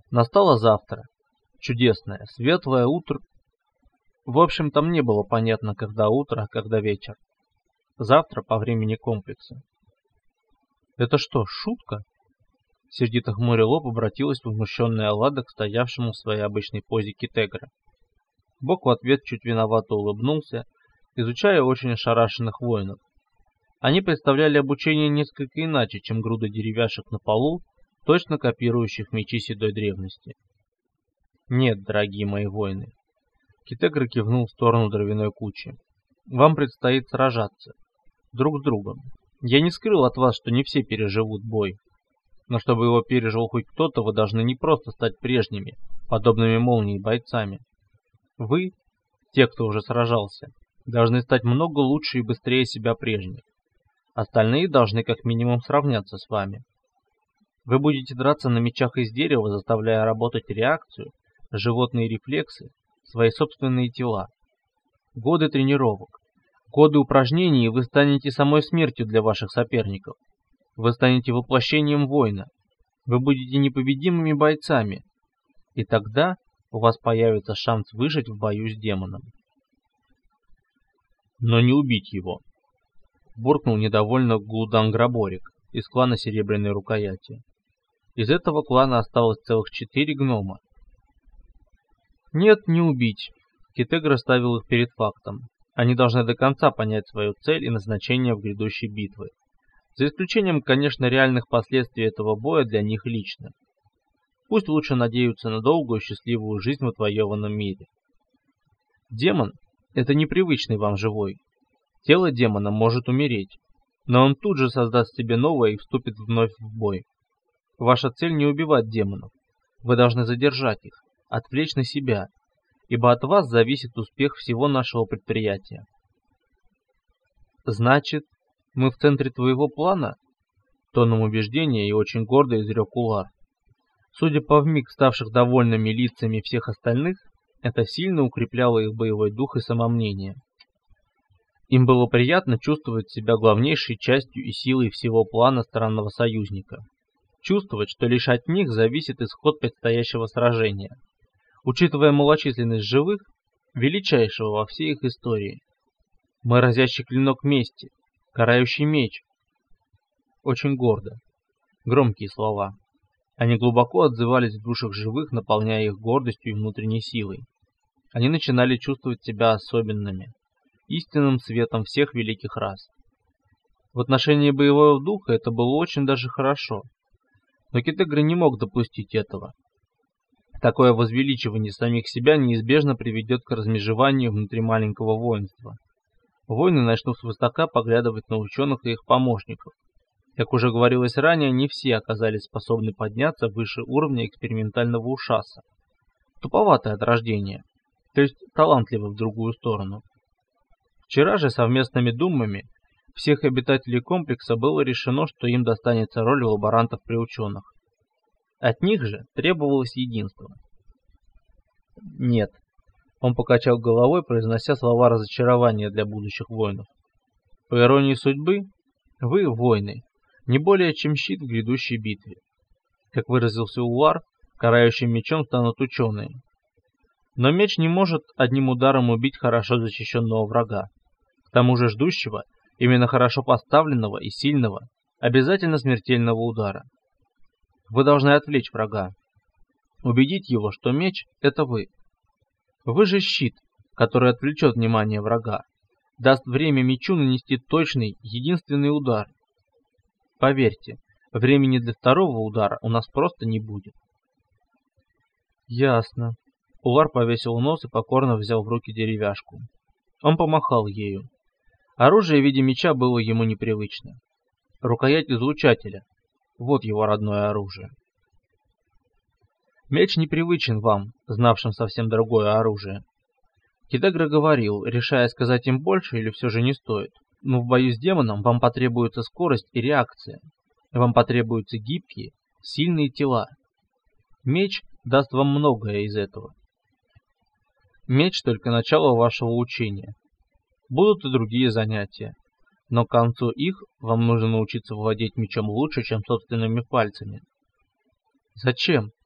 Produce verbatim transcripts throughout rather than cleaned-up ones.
Настало завтра. Чудесное, светлое утро. В общем, там не было понятно, когда утро, а когда вечер. Завтра по времени комплекса. «Это что, шутка?» Сердито хмуря лоб обратилась возмущенная Аллада к стоявшему в своей обычной позе Китегра. Бог в ответ чуть виновато улыбнулся, изучая очень ошарашенных воинов. Они представляли обучение несколько иначе, чем груда деревяшек на полу, точно копирующих мечи седой древности. «Нет, дорогие мои воины», — Китегра кивнул в сторону дровяной кучи, — «вам предстоит сражаться. Друг с другом. Я не скрыл от вас, что не все переживут бой. Но чтобы его пережил хоть кто-то, вы должны не просто стать прежними, подобными молнии бойцами. Вы, те, кто уже сражался, должны стать много лучше и быстрее себя прежних. Остальные должны как минимум сравняться с вами. Вы будете драться на мечах из дерева, заставляя работать реакцию, животные рефлексы, свои собственные тела. Годы тренировок, годы упражнений, и вы станете самой смертью для ваших соперников. Вы станете воплощением воина. Вы будете непобедимыми бойцами. И тогда у вас появится шанс выжить в бою с демоном. Но не убить его. Буркнул недовольно Гуданграборик из клана Серебряной Рукояти. Из этого клана осталось целых четыре гнома. Нет, не убить. Китегра ставил их перед фактом. Они должны до конца понять свою цель и назначение в грядущей битвы. За исключением, конечно, реальных последствий этого боя для них лично. Пусть лучше надеются на долгую счастливую жизнь в отвоеванном мире. Демон — это непривычный вам живой. Тело демона может умереть, но он тут же создаст себе новое и вступит вновь в бой. Ваша цель не убивать демонов. Вы должны задержать их, отвлечь на себя, ибо от вас зависит успех всего нашего предприятия. Значит, мы в центре твоего плана? Тоном убеждения и очень гордо изрек Улар. Судя по вмиг ставших довольными лицами всех остальных, это сильно укрепляло их боевой дух и самомнение. Им было приятно чувствовать себя главнейшей частью и силой всего плана странного союзника. Чувствовать, что лишь от них зависит исход предстоящего сражения. Учитывая малочисленность живых, величайшего во всей их истории. Мы разящий клинок мести, карающий меч. Очень гордо. Громкие слова. Они глубоко отзывались в душах живых, наполняя их гордостью и внутренней силой. Они начинали чувствовать себя особенными, истинным светом всех великих рас. В отношении боевого духа это было очень даже хорошо. Но Китегра не мог допустить этого. Такое возвеличивание самих себя неизбежно приведет к размежеванию внутри маленького воинства. Воины начнут свысока поглядывать на ученых и их помощников. Как уже говорилось ранее, не все оказались способны подняться выше уровня экспериментального ушаса. Туповатые от рождения, то есть талантливы в другую сторону. Вчера же совместными думами всех обитателей комплекса было решено, что им достанется роль лаборантов при ученых. От них же требовалось единство. Нет. Он покачал головой, произнося слова разочарования для будущих воинов. По иронии судьбы, вы, воины, не более чем щит в грядущей битве. Как выразился Улар, карающим мечом станут ученые. Но меч не может одним ударом убить хорошо защищенного врага. К тому же ждущего, именно хорошо поставленного и сильного, обязательно смертельного удара. Вы должны отвлечь врага, убедить его, что меч — это вы. Вы же щит, который отвлечет внимание врага, даст время мечу нанести точный, единственный удар. Поверьте, времени для второго удара у нас просто не будет. Ясно. Улар повесил нос и покорно взял в руки деревяшку. Он помахал ею. Оружие в виде меча было ему непривычно. Рукоять излучателя. Вот его родное оружие. Меч непривычен вам, знавшим совсем другое оружие. Китегра говорил, решая сказать им больше или все же не стоит. Но в бою с демоном вам потребуется скорость и реакция. Вам потребуются гибкие, сильные тела. Меч даст вам многое из этого. Меч только начало вашего учения. Будут и другие занятия. Но к концу их вам нужно научиться владеть мечом лучше, чем собственными пальцами. Зачем?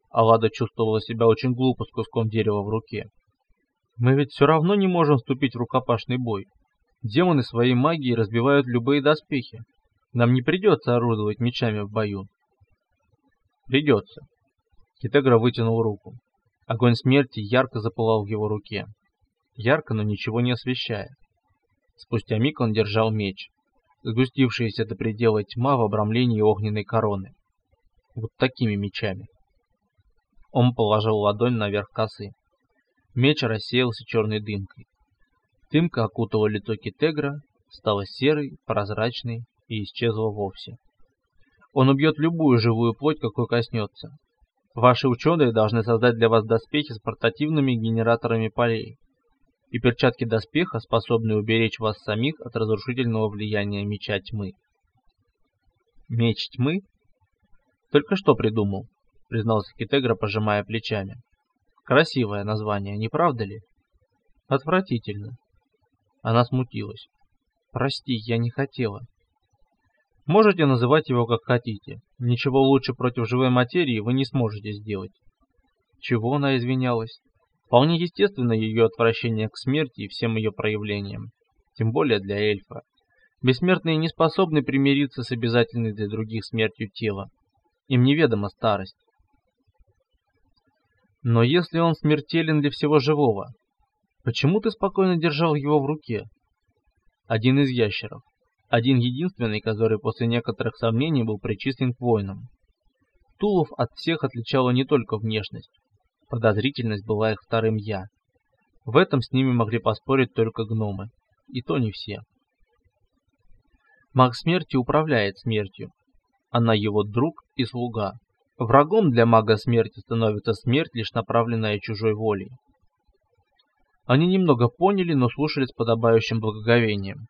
Аллада чувствовала себя очень глупо с куском дерева в руке. «Мы ведь все равно не можем вступить в рукопашный бой. Демоны своей магией разбивают любые доспехи. Нам не придется орудовать мечами в бою». «Придется». Китегра вытянул руку. Огонь смерти ярко запылал в его руке. Ярко, но ничего не освещая. Спустя миг он держал меч. Сгустившаяся до предела тьма в обрамлении огненной короны. Вот такими мечами. Он положил ладонь наверх косы. Меч рассеялся черной дымкой. Дымка окутала лицо Китегра, стала серой, прозрачной и исчезла вовсе. Он убьет любую живую плоть, какой коснется. Ваши ученые должны создать для вас доспехи с портативными генераторами полей и перчатки доспеха, способные уберечь вас самих от разрушительного влияния меча тьмы. Меч тьмы? Только что придумал, признался Китегра, пожимая плечами. Красивое название, не правда ли? Отвратительно. Она смутилась. Прости, я не хотела. Можете называть его как хотите. Ничего лучше против живой материи вы не сможете сделать. Чего она извинялась? Вполне естественно ее отвращение к смерти и всем ее проявлениям. Тем более для эльфа. Бессмертные не способны примириться с обязательной для других смертью тела. Им неведома старость. Но если он смертелен для всего живого, почему ты спокойно держал его в руке? Один из ящеров. Один единственный, который после некоторых сомнений был причислен к воинам. Тулов от всех отличала не только внешность. Подозрительность была их вторым «я». В этом с ними могли поспорить только гномы. И то не все. Маг смерти управляет смертью. Она его друг и слуга. Врагом для мага смерти становится смерть, лишь направленная чужой волей. Они немного поняли, но слушали с подобающим благоговением.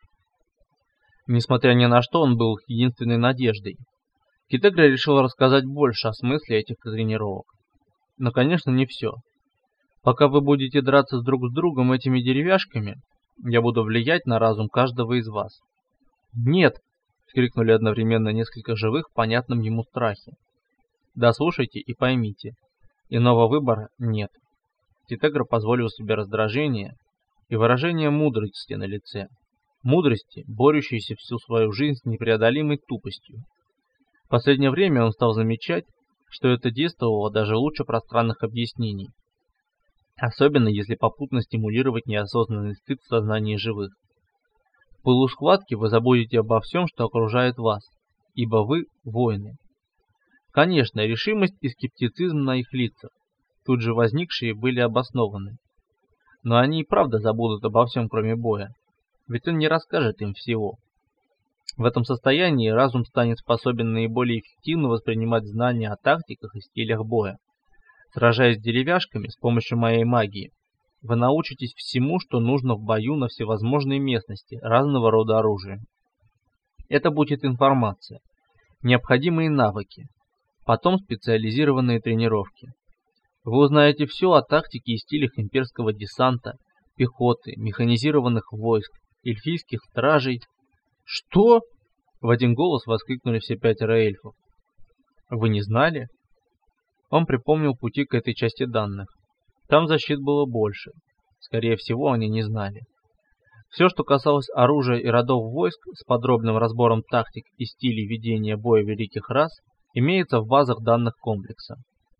Несмотря ни на что, он был их единственной надеждой. Китегра решил рассказать больше о смысле этих тренировок. Но, конечно, не все. Пока вы будете драться друг с другом этими деревяшками, я буду влиять на разум каждого из вас. «Нет!» — вскрикнули одновременно несколько живых в понятном ему страхе. Дослушайте и поймите. Иного выбора нет. Китегра позволил себе раздражение и выражение мудрости на лице. Мудрости, борющейся всю свою жизнь с непреодолимой тупостью. В последнее время он стал замечать, что это действовало даже лучше пространных объяснений. Особенно если попутно стимулировать неосознанный стыд в сознании живых. В пылу схватки вы забудете обо всем, что окружает вас, ибо вы воины. Конечно, решимость и скептицизм на их лицах, тут же возникшие, были обоснованы. Но они и правда забудут обо всем, кроме боя. Ведь он не расскажет им всего. В этом состоянии разум станет способен наиболее эффективно воспринимать знания о тактиках и стилях боя. Сражаясь с деревяшками с помощью моей магии, вы научитесь всему, что нужно в бою на всевозможной местности, разного рода оружия. Это будет информация, необходимые навыки, потом специализированные тренировки. Вы узнаете все о тактике и стилях имперского десанта, пехоты, механизированных войск, эльфийских стражей. «Что?» — в один голос воскликнули все пятеро эльфов. «Вы не знали?» Он припомнил пути к этой части данных. Там защит было больше. Скорее всего, они не знали. Все, что касалось оружия и родов войск с подробным разбором тактик и стилей ведения боя великих рас, имеется в базах данных комплекса.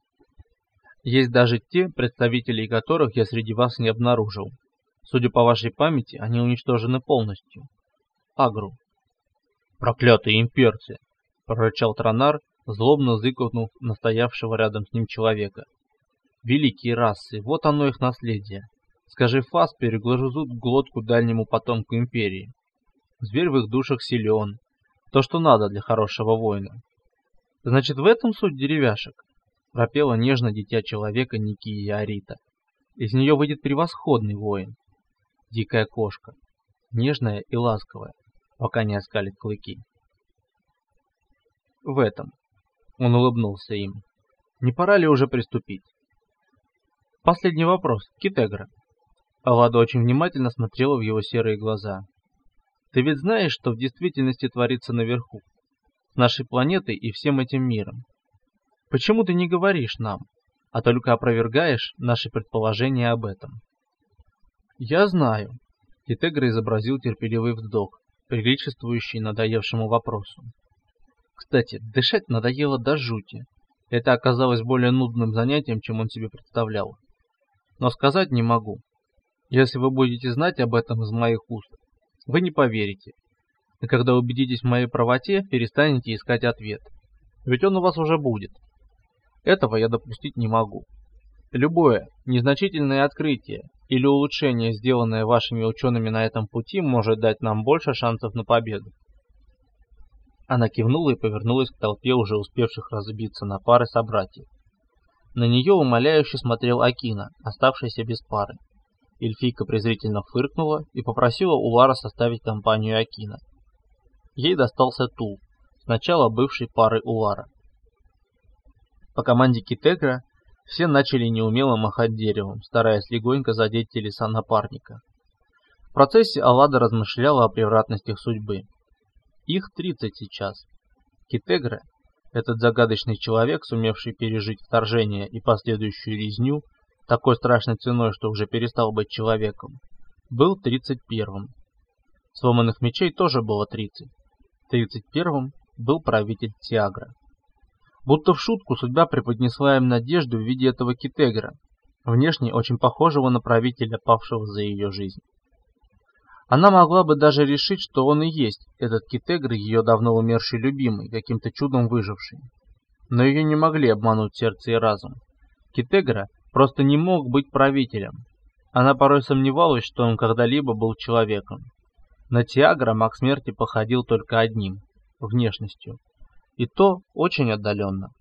Есть даже те, представителей которых я среди вас не обнаружил. Судя по вашей памяти, они уничтожены полностью. Агру. «Проклятые имперцы!» — прорычал Тронар, злобно зыкнув на стоявшего рядом с ним человека. «Великие расы, вот оно их наследие. Скажи фас, перегрызут глотку дальнему потомку империи. Зверь в их душах силен. То, что надо для хорошего воина». «Значит, в этом суть деревяшек?» — пропела нежно дитя человека Никия Арита. «Из нее выйдет превосходный воин. Дикая кошка, нежная и ласковая, пока не оскалит клыки». «В этом». Он улыбнулся им. «Не пора ли уже приступить?» «Последний вопрос, Китегра». Аллада очень внимательно смотрела в его серые глаза. «Ты ведь знаешь, что в действительности творится наверху, с нашей планетой и всем этим миром?» Почему ты не говоришь нам, а только опровергаешь наши предположения об этом? Я знаю. Китегра изобразил терпеливый вздох, приличествующий надоевшему вопросу. Кстати, дышать надоело до жути. Это оказалось более нудным занятием, чем он себе представлял. Но сказать не могу. Если вы будете знать об этом из моих уст, вы не поверите. И когда убедитесь в моей правоте, перестанете искать ответ. Ведь он у вас уже будет. Этого я допустить не могу. Любое незначительное открытие или улучшение, сделанное вашими учеными на этом пути, может дать нам больше шансов на победу. Она кивнула и повернулась к толпе уже успевших разбиться на пары собратьев. На нее умоляюще смотрел Акина, оставшийся без пары. Эльфийка презрительно фыркнула и попросила Улара составить компанию Акина. Ей достался Тул, сначала бывший парой Улара. По команде Китегра все начали неумело махать деревом, стараясь легонько задеть телеса напарника. В процессе Аллада размышляла о превратностях судьбы. Их тридцать сейчас. Китегра, этот загадочный человек, сумевший пережить вторжение и последующую резню, такой страшной ценой, что уже перестал быть человеком, был тридцать первым. Сломанных мечей тоже было тридцать. тридцать первым был правитель Тиагра. Будто в шутку судьба преподнесла им надежду в виде этого Китегра, внешне очень похожего на правителя, павшего за ее жизнь. Она могла бы даже решить, что он и есть этот Китегра, ее давно умерший любимый, каким-то чудом выживший. Но ее не могли обмануть сердце и разум. Китегра просто не мог быть правителем. Она порой сомневалась, что он когда-либо был человеком. На Тиагра маг смерти походил только одним – внешностью. И то очень отдаленно.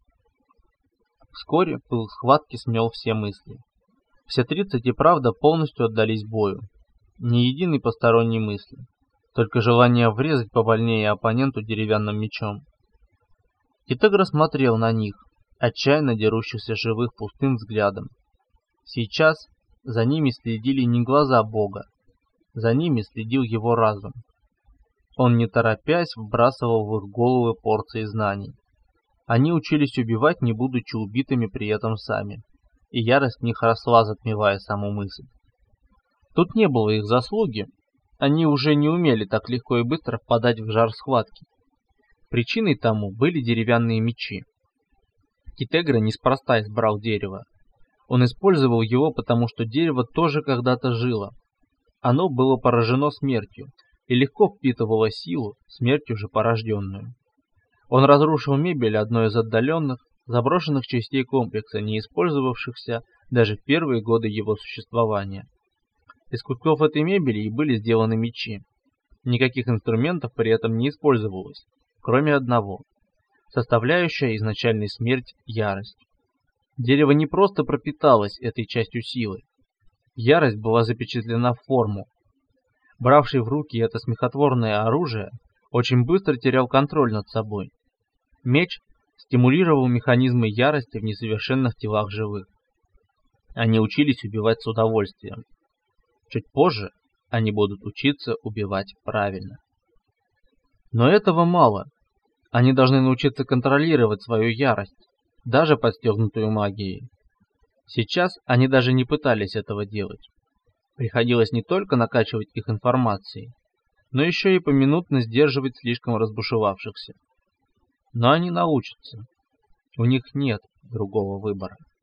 Вскоре пыл схватки смел все мысли. Все тридцать и правда полностью отдались бою. Ни единой посторонней мысли, только желание врезать побольнее оппоненту деревянным мечом. Китегра смотрел на них, отчаянно дерущихся живых пустым взглядом. Сейчас за ними следили не глаза Бога, за ними следил его разум. Он, не торопясь, вбрасывал в их головы порции знаний. Они учились убивать, не будучи убитыми при этом сами, и ярость в них росла, затмевая саму мысль. Тут не было их заслуги, они уже не умели так легко и быстро впадать в жар схватки. Причиной тому были деревянные мечи. Китегра неспроста избрал дерево. Он использовал его, потому что дерево тоже когда-то жило. Оно было поражено смертью и легко впитывало силу, смертью же порожденную. Он разрушил мебель одной из отдаленных, заброшенных частей комплекса, не использовавшихся даже в первые годы его существования. Из кусков этой мебели и были сделаны мечи. Никаких инструментов при этом не использовалось, кроме одного. Составляющая изначальной смерть – ярость. Дерево не просто пропиталось этой частью силы. Ярость была запечатлена в форму. Бравший в руки это смехотворное оружие очень быстро терял контроль над собой. Меч стимулировал механизмы ярости в несовершенных телах живых. Они учились убивать с удовольствием. Чуть позже они будут учиться убивать правильно. Но этого мало. Они должны научиться контролировать свою ярость, даже подстегнутую магией. Сейчас они даже не пытались этого делать. Приходилось не только накачивать их информацией, но еще и поминутно сдерживать слишком разбушевавшихся. Но они научатся. У них нет другого выбора.